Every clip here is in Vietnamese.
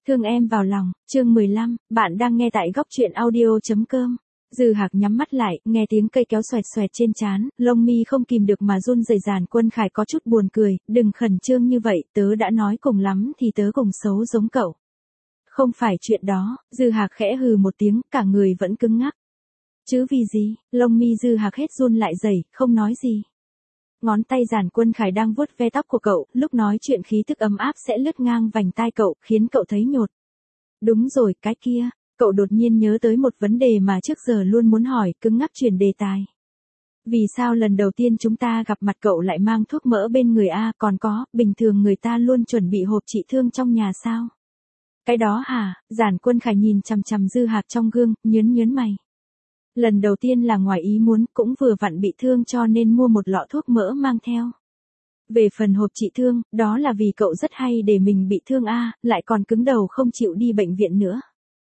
Thương em vào lòng, chương 15, bạn đang nghe tại góc truyện audio.com. Dư Hạc nhắm mắt lại, nghe tiếng cây kéo xoẹt xoẹt trên trán, lông mi không kìm được mà run rẩy. Giản Quân Khải có chút buồn cười, đừng khẩn trương như vậy, tớ đã nói cùng lắm thì tớ cùng xấu giống cậu. Không phải chuyện đó, Dư Hạc khẽ hừ một tiếng, cả người vẫn cứng ngắc. Chứ vì gì, lông mi Dư Hạc hết run lại dày, không nói gì. Ngón tay Giản Quân Khải đang vuốt ve tóc của cậu, lúc nói chuyện khí tức ấm áp sẽ lướt ngang vành tai cậu, khiến cậu thấy nhột. Đúng rồi, cái kia, cậu đột nhiên nhớ tới một vấn đề mà trước giờ luôn muốn hỏi, cứng ngắc chuyển đề tài. Vì sao lần đầu tiên chúng ta gặp mặt cậu lại mang thuốc mỡ bên người a, còn có, bình thường người ta luôn chuẩn bị hộp trị thương trong nhà sao? Cái đó hả? Giản Quân Khải nhìn chằm chằm Dư Hạc trong gương, nhớn mày. Lần đầu tiên là ngoài ý muốn, cũng vừa vặn bị thương cho nên mua một lọ thuốc mỡ mang theo. Về phần hộp trị thương, đó là vì cậu rất hay để mình bị thương lại còn cứng đầu không chịu đi bệnh viện nữa.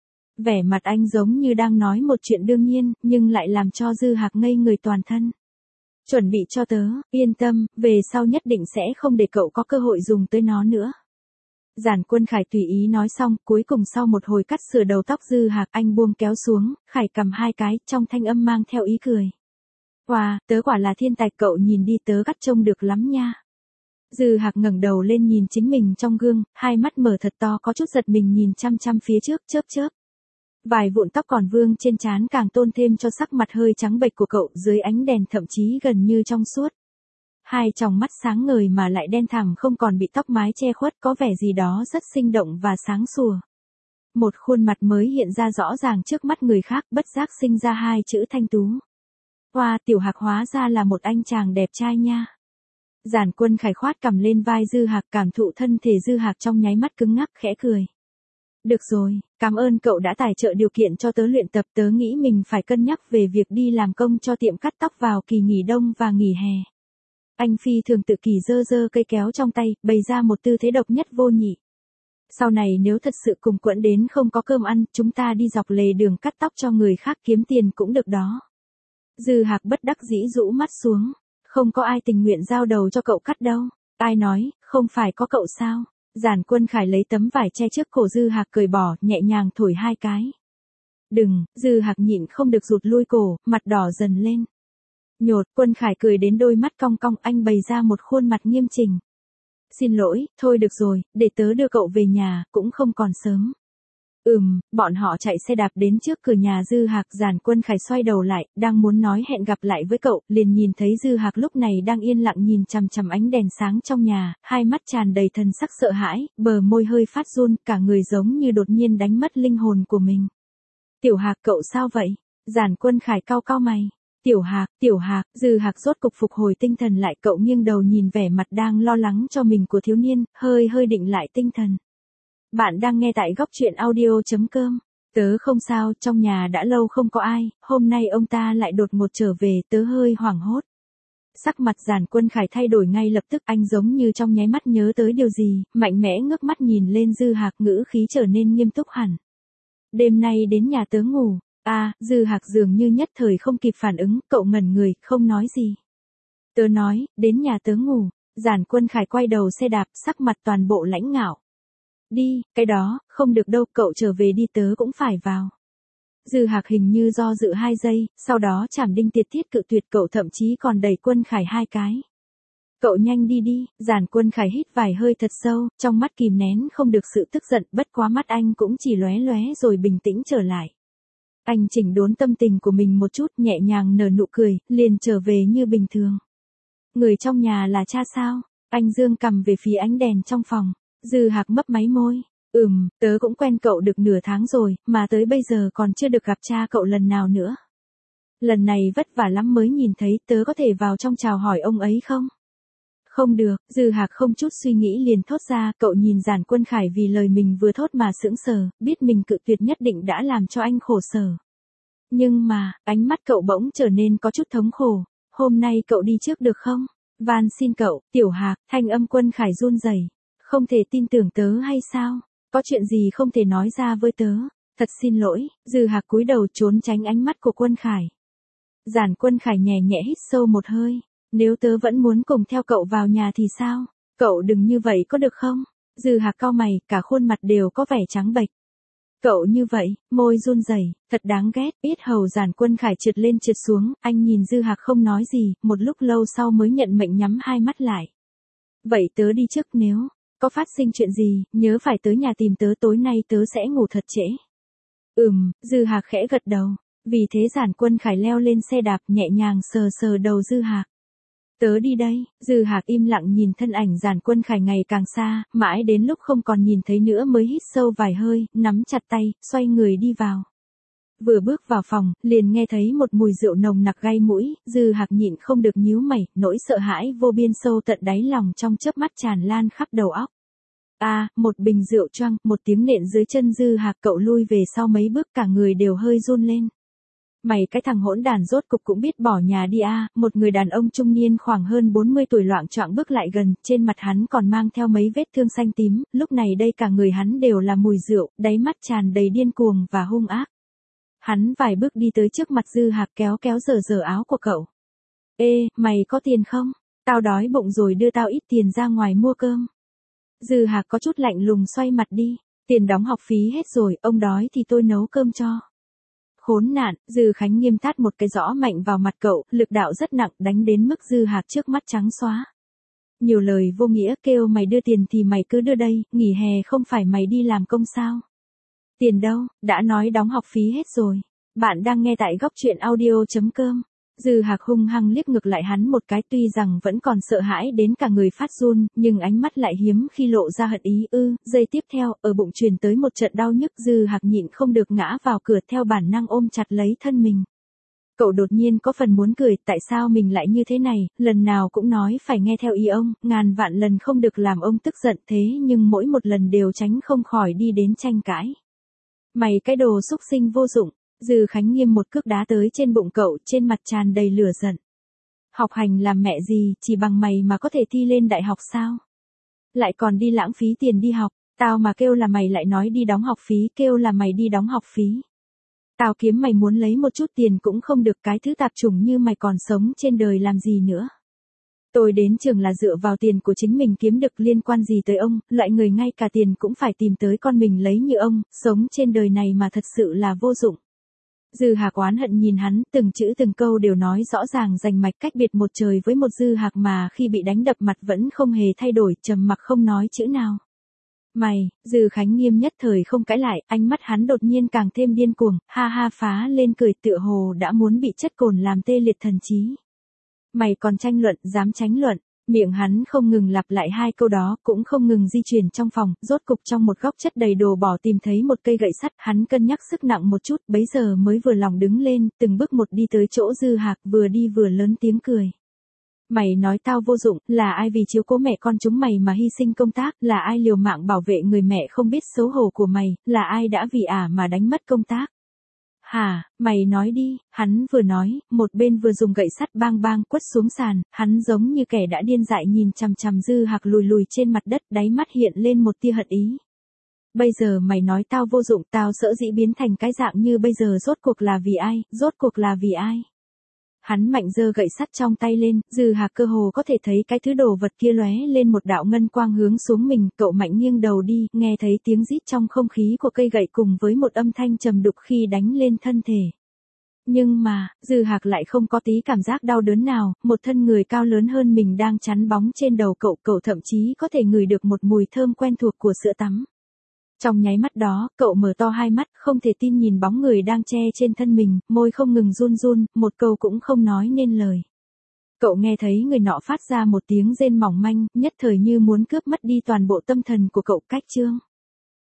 Vẻ mặt anh giống như đang nói một chuyện đương nhiên, nhưng lại làm cho Dư Hạc ngây người toàn thân. Chuẩn bị cho tớ, yên tâm, về sau nhất định sẽ không để cậu có cơ hội dùng tới nó nữa. Giản Quân Khải tùy ý nói xong, cuối cùng sau một hồi cắt sửa đầu tóc Dư Hạc, anh buông kéo xuống, Khải cầm hai cái, trong thanh âm mang theo ý cười. Wow, tớ quả là thiên tài, cậu nhìn đi, tớ cắt trông được lắm nha. Dư Hạc ngẩng đầu lên nhìn chính mình trong gương, hai mắt mở thật to, có chút giật mình nhìn chăm chăm phía trước, chớp. Vài vụn tóc còn vương trên trán càng tôn thêm cho sắc mặt hơi trắng bệch của cậu, dưới ánh đèn thậm chí gần như trong suốt. Hai tròng mắt sáng ngời mà lại đen thẳm, không còn bị tóc mái che khuất, có vẻ gì đó rất sinh động và sáng sủa. Một khuôn mặt mới hiện ra rõ ràng trước mắt người khác, bất giác sinh ra hai chữ thanh tú. Wow, Tiểu Hạc hóa ra là một anh chàng đẹp trai nha. Giản Quân Khải khoát cầm lên vai Dư Hạc, cảm thụ thân thể Dư Hạc trong nháy mắt cứng ngắc, khẽ cười. Được rồi, cảm ơn cậu đã tài trợ điều kiện cho tớ luyện tập, tớ nghĩ mình phải cân nhắc về việc đi làm công cho tiệm cắt tóc vào kỳ nghỉ đông và nghỉ hè. Anh phi thường tự kỷ giơ cây kéo trong tay, bày ra một tư thế độc nhất vô nhị. Sau này nếu thật sự cùng quẫn đến không có cơm ăn, chúng ta đi dọc lề đường cắt tóc cho người khác kiếm tiền cũng được đó. Dư Hạc bất đắc dĩ rũ mắt xuống. Không có ai tình nguyện giao đầu cho cậu cắt đâu. Ai nói, không phải có cậu sao? Giản Quân Khải lấy tấm vải che trước cổ Dư Hạc cởi bỏ, nhẹ nhàng thổi hai cái. Đừng, Dư Hạc nhịn không được rụt lui cổ, mặt đỏ dần lên. Nhột, Quân Khải cười đến đôi mắt cong cong, anh bày ra một khuôn mặt nghiêm chỉnh. Xin lỗi, thôi được rồi, để tớ đưa cậu về nhà, cũng không còn sớm. Bọn họ chạy xe đạp đến trước cửa nhà Dư Hạc. Giản Quân Khải xoay đầu lại, đang muốn nói hẹn gặp lại với cậu, liền nhìn thấy Dư Hạc lúc này đang yên lặng nhìn chằm chằm ánh đèn sáng trong nhà, hai mắt tràn đầy thần sắc sợ hãi, bờ môi hơi phát run, cả người giống như đột nhiên đánh mất linh hồn của mình. Tiểu Hạc, cậu sao vậy? Giản Quân Khải cau mày. Tiểu Hạc, Dư Hạc rốt cục phục hồi tinh thần lại, cậu nghiêng đầu nhìn vẻ mặt đang lo lắng cho mình của thiếu niên, hơi định lại tinh thần. Bạn đang nghe tại góc truyện audio.com. Tớ không sao, trong nhà đã lâu không có ai, hôm nay ông ta lại đột ngột trở về, tớ hơi hoảng hốt. Sắc mặt Giản Quân Khải thay đổi ngay lập tức, anh giống như trong nháy mắt nhớ tới điều gì, mạnh mẽ ngước mắt nhìn lên Dư Hạc, ngữ khí trở nên nghiêm túc hẳn. Đêm nay đến nhà tớ ngủ. Dư Hạc dường như nhất thời không kịp phản ứng, cậu ngẩn người, không nói gì. Tớ nói, đến nhà tớ ngủ. Giản Quân Khải quay đầu xe đạp, sắc mặt toàn bộ lãnh ngạo. Đi, cái đó, không được đâu, cậu trở về đi, tớ cũng phải vào. Dư Hạc hình như do dự 2 giây, sau đó chảm đinh tiệt thiết cự tuyệt, cậu thậm chí còn đẩy Quân Khải 2 cái. Cậu nhanh đi, Giản Quân Khải hít vài hơi thật sâu, trong mắt kìm nén không được sự tức giận, bất quá mắt anh cũng chỉ lóe rồi bình tĩnh trở lại. Anh chỉnh đốn tâm tình của mình một chút, nhẹ nhàng nở nụ cười, liền trở về như bình thường. Người trong nhà là cha sao? Anh dương cầm về phía ánh đèn trong phòng. Dư Hạc mấp máy môi. Tớ cũng quen cậu được nửa tháng rồi, mà tới bây giờ còn chưa được gặp cha cậu lần nào nữa. Lần này vất vả lắm mới nhìn thấy, tớ có thể vào trong chào hỏi ông ấy không? Không được, Dư Hạc không chút suy nghĩ liền thốt ra, cậu nhìn Giản Quân Khải vì lời mình vừa thốt mà sững sờ, biết mình cự tuyệt nhất định đã làm cho anh khổ sở. Nhưng mà, ánh mắt cậu bỗng trở nên có chút thống khổ. Hôm nay cậu đi trước được không? Van xin cậu, Tiểu Hạc, thanh âm Quân Khải run rẩy. Không thể tin tưởng tớ hay sao? Có chuyện gì không thể nói ra với tớ? Thật xin lỗi, Dư Hạc cúi đầu trốn tránh ánh mắt của Quân Khải. Giản Quân Khải nhẹ hít sâu một hơi. Nếu tớ vẫn muốn cùng theo cậu vào nhà thì sao? Cậu đừng như vậy có được không? Dư Hạc cau mày, cả khuôn mặt đều có vẻ trắng bệch. Cậu như vậy, môi run rẩy, thật đáng ghét. Yết hầu Giản Quân Khải trượt lên trượt xuống, anh nhìn Dư Hạc không nói gì, một lúc lâu sau mới nhận mệnh nhắm hai mắt lại. Vậy tớ đi trước, nếu có phát sinh chuyện gì, nhớ phải tới nhà tìm tớ, tối nay tớ sẽ ngủ thật trễ. Dư Hạc khẽ gật đầu. Vì thế Giản Quân Khải leo lên xe đạp nhẹ nhàng sờ sờ đầu Dư Hạc. Tớ đi đây. Dư Hạc im lặng nhìn thân ảnh Giản Quân Khải ngày càng xa, mãi đến lúc không còn nhìn thấy nữa mới hít sâu vài hơi, nắm chặt tay, xoay người đi vào. Vừa bước vào phòng, liền nghe thấy một mùi rượu nồng nặc gai mũi, Dư Hạc nhịn không được nhíu mày, nỗi sợ hãi vô biên sâu tận đáy lòng trong chớp mắt tràn lan khắp đầu óc. Một bình rượu choang, một tiếng nện dưới chân Dư Hạc, cậu lui về sau mấy bước, cả người đều hơi run lên. Mày cái thằng hỗn đản, rốt cục cũng biết bỏ nhà đi à. Một người đàn ông trung niên khoảng hơn 40 tuổi loạng choạng bước lại gần, trên mặt hắn còn mang theo mấy vết thương xanh tím, lúc này đây cả người hắn đều là mùi rượu, đáy mắt tràn đầy điên cuồng và hung ác. Hắn vài bước đi tới trước mặt Dư Hạc, kéo giở áo của cậu. Ê, mày có tiền không? Tao đói bụng rồi, đưa tao ít tiền ra ngoài mua cơm. Dư Hạc có chút lạnh lùng xoay mặt đi. Tiền đóng học phí hết rồi, ông đói thì tôi nấu cơm cho. Khốn nạn. Dư Khánh Nghiêm tát một cái rõ mạnh vào mặt cậu, lực đạo rất nặng, đánh đến mức Dư Hạc trước mắt trắng xóa. Nhiều lời vô nghĩa, kêu mày đưa tiền thì mày cứ đưa đây, nghỉ hè không phải mày đi làm công sao? Tiền đâu, đã nói đóng học phí hết rồi. Bạn đang nghe tại góc truyện audio.com. Dư Hạc hung hăng liếc ngược lại hắn một cái, tuy rằng vẫn còn sợ hãi đến cả người phát run, nhưng ánh mắt lại hiếm khi lộ ra hận ý. Giây tiếp theo, ở bụng truyền tới một trận đau nhức, Dư Hạc nhịn không được ngã vào cửa, theo bản năng ôm chặt lấy thân mình. Cậu đột nhiên có phần muốn cười, tại sao mình lại như thế này, lần nào cũng nói phải nghe theo ý ông, ngàn vạn lần không được làm ông tức giận, thế nhưng mỗi một lần đều tránh không khỏi đi đến tranh cãi. Mày cái đồ xúc sinh vô dụng. Dư Khánh Nghiêm một cước đá tới trên bụng cậu, trên mặt tràn đầy lửa giận. Học hành làm mẹ gì, chỉ bằng mày mà có thể thi lên đại học sao? Lại còn đi lãng phí tiền đi học, tao mà kêu là mày lại nói đi đóng học phí, kêu là mày đi đóng học phí. Tao kiếm mày muốn lấy một chút tiền cũng không được, cái thứ tạp chủng như mày còn sống trên đời làm gì nữa. Tôi đến trường là dựa vào tiền của chính mình kiếm được, liên quan gì tới ông, loại người ngay cả tiền cũng phải tìm tới con mình lấy như ông, sống trên đời này mà thật sự là vô dụng. Dư Hạc oán hận nhìn hắn, từng chữ từng câu đều nói rõ ràng rành mạch, cách biệt một trời với một Dư Hạc mà khi bị đánh đập mặt vẫn không hề thay đổi, trầm mặc không nói chữ nào. Mày, Dư Khánh Nghiêm nhất thời không cãi lại, ánh mắt hắn đột nhiên càng thêm điên cuồng, ha ha phá lên cười, tựa hồ đã muốn bị chất cồn làm tê liệt thần trí. Mày còn tranh luận, dám tranh luận. Miệng hắn không ngừng lặp lại hai câu đó, cũng không ngừng di chuyển trong phòng, rốt cục trong một góc chất đầy đồ bỏ tìm thấy một cây gậy sắt, hắn cân nhắc sức nặng một chút, bấy giờ mới vừa lòng đứng lên, từng bước một đi tới chỗ Dư Hạc, vừa đi vừa lớn tiếng cười. Mày nói tao vô dụng, là ai vì chiếu cố mẹ con chúng mày mà hy sinh công tác, là ai liều mạng bảo vệ người mẹ không biết xấu hổ của mày, là ai đã vì mà đánh mất công tác. Hả, mày nói đi, hắn vừa nói, một bên vừa dùng gậy sắt bang bang quất xuống sàn, hắn giống như kẻ đã điên dại nhìn chằm chằm Dư Hạc lùi lùi trên mặt đất, đáy mắt hiện lên một tia hận ý. Bây giờ mày nói tao vô dụng, tao sợ dĩ biến thành cái dạng như bây giờ rốt cuộc là vì ai, rốt cuộc là vì ai. Hắn mạnh giơ gậy sắt trong tay lên, Dư Hạc cơ hồ có thể thấy cái thứ đồ vật kia lóe lên một đạo ngân quang hướng xuống mình, cậu mạnh nghiêng đầu đi, nghe thấy tiếng rít trong không khí của cây gậy cùng với một âm thanh trầm đục khi đánh lên thân thể. Nhưng mà, Dư Hạc lại không có tí cảm giác đau đớn nào, một thân người cao lớn hơn mình đang chắn bóng trên đầu cậu thậm chí có thể ngửi được một mùi thơm quen thuộc của sữa tắm. Trong nháy mắt đó, cậu mở to hai mắt, không thể tin nhìn bóng người đang che trên thân mình, môi không ngừng run run, một câu cũng không nói nên lời. Cậu nghe thấy người nọ phát ra một tiếng rên mỏng manh, nhất thời như muốn cướp mất đi toàn bộ tâm thần của cậu. Cách chương